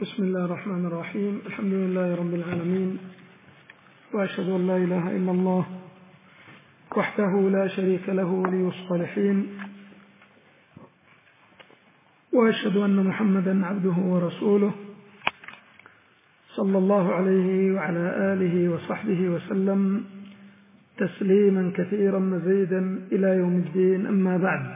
بسم الله الرحمن الرحيم. الحمد لله رب العالمين، وأشهد أن لا إله إلا الله وحده لا شريك له ولي الصالحين، وأشهد أن محمدا عبده ورسوله صلى الله عليه وعلى آله وصحبه وسلم تسليما كثيرا مزيدا إلى يوم الدين. أما بعد،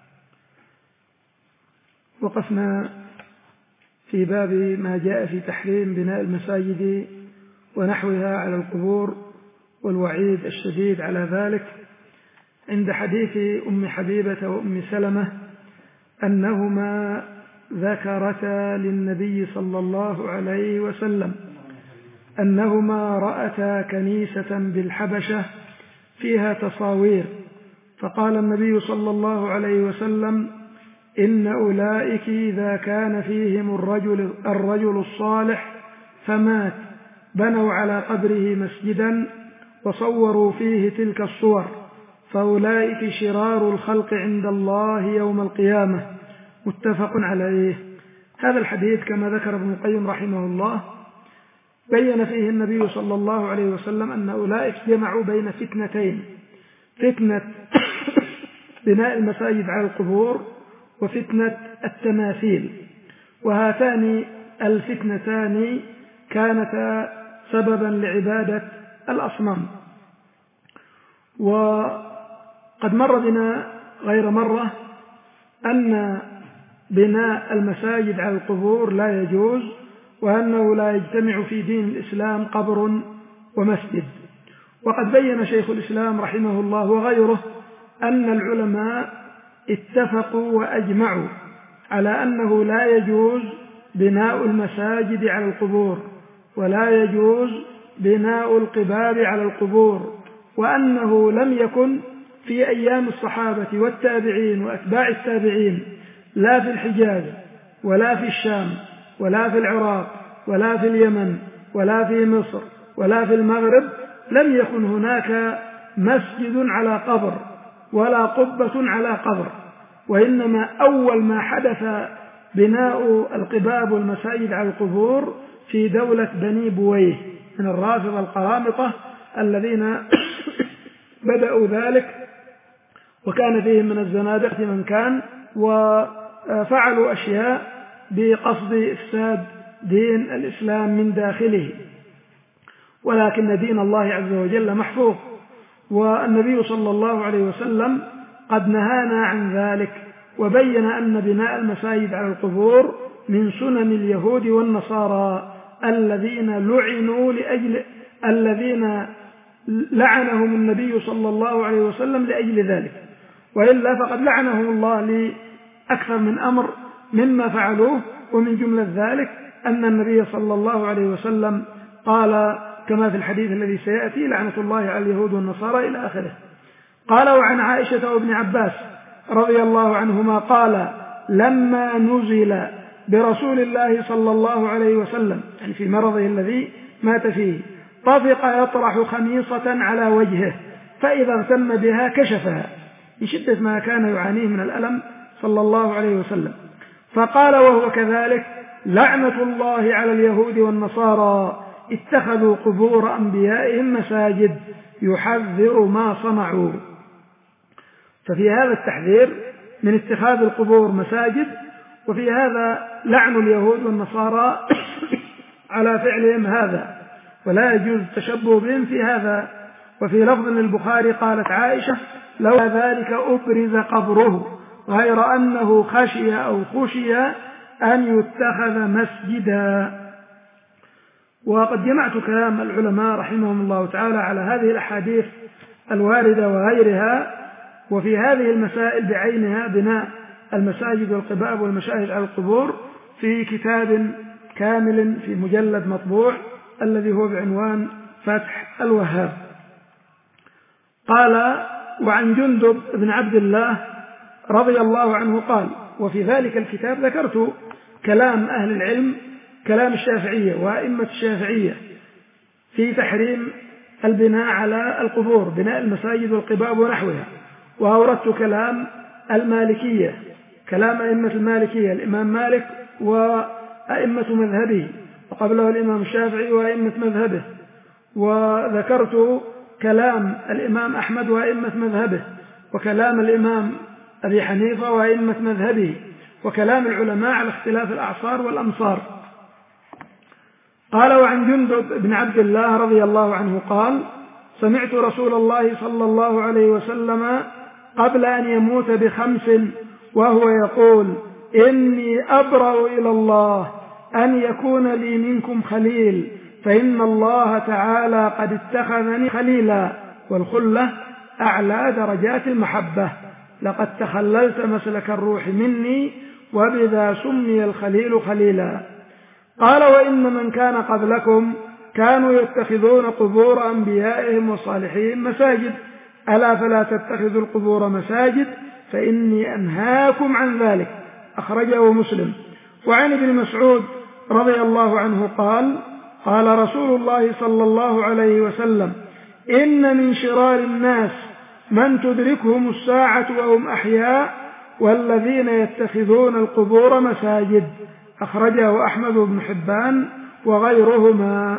وقفنا في باب ما جاء في تحريم بناء المساجد ونحوها على القبور والوعيد الشديد على ذلك عند حديث أم حبيبة وأم سلمة أنهما ذكرتا للنبي صلى الله عليه وسلم أنهما رأتا كنيسة بالحبشة فيها تصاوير، فقال النبي صلى الله عليه وسلم: إن أولئك إذا كان فيهم الرجل الصالح فمات بنوا على قبره مسجدا وصوروا فيه تلك الصور، فأولئك شرار الخلق عند الله يوم القيامة. متفق عليه. هذا الحديث كما ذكر ابن القيم رحمه الله بين فيه النبي صلى الله عليه وسلم أن أولئك جمعوا بين فتنتين: فتنة بناء المساجد على القبور وفتنة التماثيل، وهاتان الفتنتان كانتا سببا لعبادة الأصنام. وقد مر بنا غير مرة أن بناء المساجد على القبور لا يجوز، وأنه لا يجتمع في دين الإسلام قبر ومسجد. وقد بين شيخ الإسلام رحمه الله وغيره أن العلماء اتفقوا وأجمعوا على أنه لا يجوز بناء المساجد على القبور، ولا يجوز بناء القباب على القبور، وأنه لم يكن في أيام الصحابة والتابعين وأتباع التابعين لا في الحجاز ولا في الشام ولا في العراق ولا في اليمن ولا في مصر ولا في المغرب لم يكن هناك مسجد على قبر ولا قبة على قبر، وإنما أول ما حدث بناء القباب والمساجد على القبور في دولة بني بويه من الرافضة القرامطة الذين بدأوا ذلك، وكان فيهم من الزنادقة من كان، وفعلوا أشياء بقصد إفساد دين الإسلام من داخله، ولكن دين الله عز وجل محفوظ. والنبي صلى الله عليه وسلم قد نهانا عن ذلك، وبين أن بناء المساجد على القبور من سنن اليهود والنصارى الذين لعنهم النبي صلى الله عليه وسلم لأجل ذلك، وإلا فقد لعنهم الله لأكثر من أمر مما فعلوه. ومن جملة ذلك أن النبي صلى الله عليه وسلم قال كما في الحديث الذي سيأتي: لعنة الله على اليهود والنصارى إلى آخره. قال: وعن عائشة وابن عباس رضي الله عنهما قال: لما نزل برسول الله صلى الله عليه وسلم، يعني في مرضه الذي مات فيه، طفق يطرح خميصة على وجهه، فإذا اغتم بها كشفها لشدة ما كان يعانيه من الألم صلى الله عليه وسلم، فقال وهو كذلك: لعنة الله على اليهود والنصارى اتخذوا قبور أنبيائهم مساجد يحذر ما صنعوا. ففي هذا التحذير من اتخاذ القبور مساجد، وفي هذا لعن اليهود والنصارى على فعلهم هذا، ولا يجوز التشبه بهم في هذا. وفي لفظ للبخاري قالت عائشة: لو ذلك أبرز قبره، غير أنه خشي أن يتخذ مسجدا. وقد جمعت كلام العلماء رحمهم الله تعالى على هذه الأحاديث الواردة وغيرها، وفي هذه المسائل بعينها بناء المساجد والقباب والمشاهد على القبور في كتاب كامل في مجلد مطبوع الذي هو بعنوان فتح الوهاب. قال: وعن جندب بن عبد الله رضي الله عنه قال: وفي ذلك الكتاب ذكرت كلام أهل العلم، كلام الشافعية وأئمة الشافعية في تحريم البناء على القبور، بناء المساجد والقباب ونحوها، وأوردت كلام المالكية، كلام أئمة المالكية الإمام مالك أئمة مذهبه، وقبله الإمام الشافعي وأئمة مذهبه، وذكرت كلام الإمام أحمد وأئمة مذهبه، وكلام الإمام أبي حنيفة وأئمة مذهبه، وكلام العلماء على اختلاف الأعصار والأمصار. قال: وعن جندب بن عبد الله رضي الله عنه قال: سمعت رسول الله صلى الله عليه وسلم قبل أن يموت ب5 وهو يقول: إني أبرأ إلى الله أن يكون لي منكم خليل، فإن الله تعالى قد اتخذني خليلا، والخلة أعلى درجات المحبة، لقد تخللت مسلك الروح مني، وبذا سمي الخليل خليلا. قال: وإن من كان قبلكم كانوا يتخذون قبور أنبيائهم وصالحين مساجد، ألا فلا تتخذوا القبور مساجد، فإني أنهاكم عن ذلك. أخرجه مسلم. وعن ابن مسعود رضي الله عنه قال: قال رسول الله صلى الله عليه وسلم: إن من شرار الناس من تدركهم الساعة وهم أحياء، والذين يتخذون القبور مساجد. أخرجه أحمد بن حبان وغيرهما.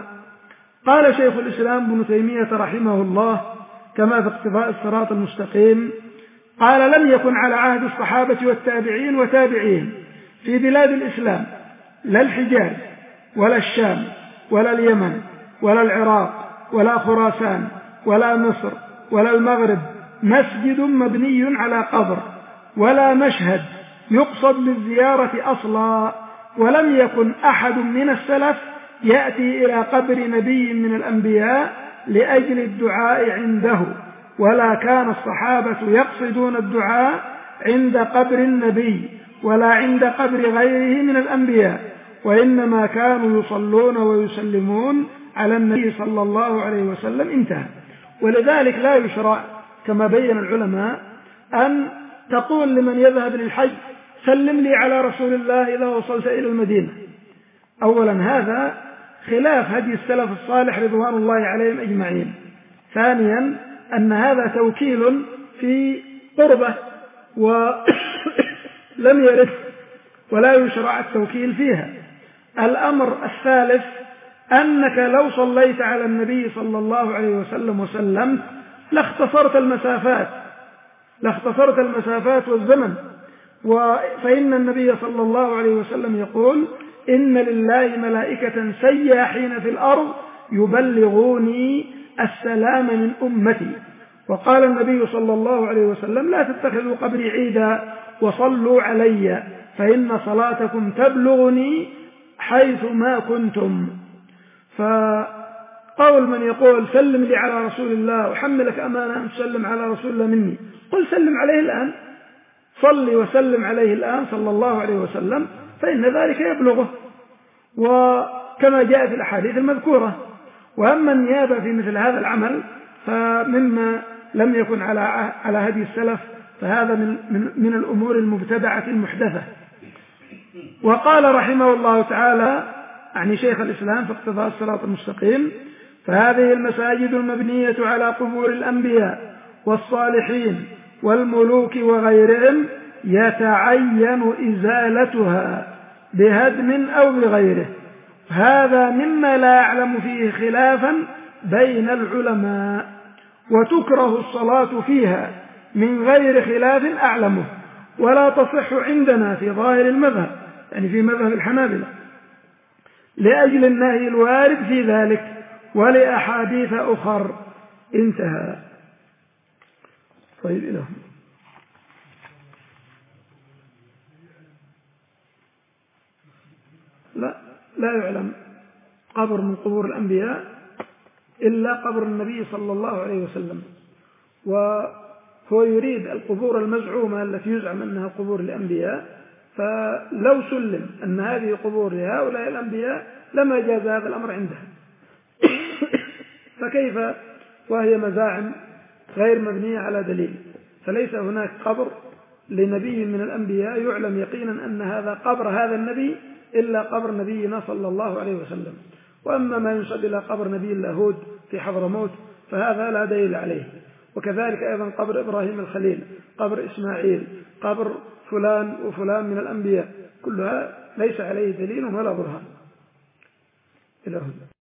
قال شيخ الإسلام ابن تيمية رحمه الله كما في اقتضاء الصراط المستقيم: قال: لم يكن على عهد الصحابة والتابعين وتابعين في بلاد الإسلام، لا الحجاز ولا الشام ولا اليمن ولا العراق ولا خراسان ولا مصر ولا المغرب مسجد مبني على قبر، ولا مشهد يقصد للزيارة أصلا، ولم يكن أحد من السلف يأتي إلى قبر نبي من الأنبياء لأجل الدعاء عنده، ولا كان الصحابة يقصدون الدعاء عند قبر النبي ولا عند قبر غيره من الأنبياء، وإنما كانوا يصلون ويسلمون على النبي صلى الله عليه وسلم. انتهى. ولذلك لا يشرع كما بين العلماء أن تقول لمن يذهب للحج: سلم لي على رسول الله إذا وصلت إلى المدينة. أولا هذا خلاف هدي السلف الصالح رضوان الله عليهم أجمعين. ثانيا أن هذا توكيل في قربة ولم يرد ولا يشرع التوكيل فيها. الأمر الثالث أنك لو صليت على النبي صلى الله عليه وسلم وسلمت لاختصرت المسافات والزمن، فإن النبي صلى الله عليه وسلم يقول: إن لله ملائكة سياحين في الأرض يبلغوني السلام من أمتي. وقال النبي صلى الله عليه وسلم: لا تتخذوا قبري عيدا وصلوا علي، فإن صلاتكم تبلغني حيث ما كنتم. فقول من يقول: سلم لي على رسول الله وحملك أمانة أن تسلم على رسول الله مني، قل سلم عليه الآن، صلي وسلم عليه الآن صلى الله عليه وسلم، فإن ذلك يبلغه، وكما جاء في الأحاديث المذكورة. وأما النيابة في مثل هذا العمل فمما لم يكن على هدي السلف، فهذا من الأمور المبتدعة المحدثة. وقال رحمه الله تعالى عن شيخ الإسلام في اقتضاء الصراط المستقيم: فهذه المساجد المبنية على قبور الأنبياء والصالحين والملوك وغيرهم يتعين إزالتها بهدم أو بغيره، هذا مما لا يعلم فيه خلافا بين العلماء، وتكره الصلاة فيها من غير خلاف أعلمه، ولا تصح عندنا في ظاهر المذهب، يعني في مذهب الحنابلة، لأجل النهي الوارد في ذلك ولأحاديث أخر. انتهى. طيب إلى هنا. لا يعلم قبر من قبور الأنبياء إلا قبر النبي صلى الله عليه وسلم، وهو يريد القبور المزعومة التي يزعم أنها قبور الأنبياء، فلو سلم أن هذه قبور لهؤلاء الأنبياء لما جاز هذا الأمر عندها. فكيف وهي مزاعم غير مبنية على دليل؟ فليس هناك قبر لنبي من الأنبياء يعلم يقينا أن هذا قبر هذا النبي إلا قبر نبينا صلى الله عليه وسلم. وأما ما ينسب إلى قبر نبي الله هود في حضرموت فهذا لا دليل عليه. وكذلك أيضا قبر إبراهيم الخليل، قبر إسماعيل، قبر فلان وفلان من الأنبياء، كلها ليس عليه دليل ولا برهان. إلى هنا.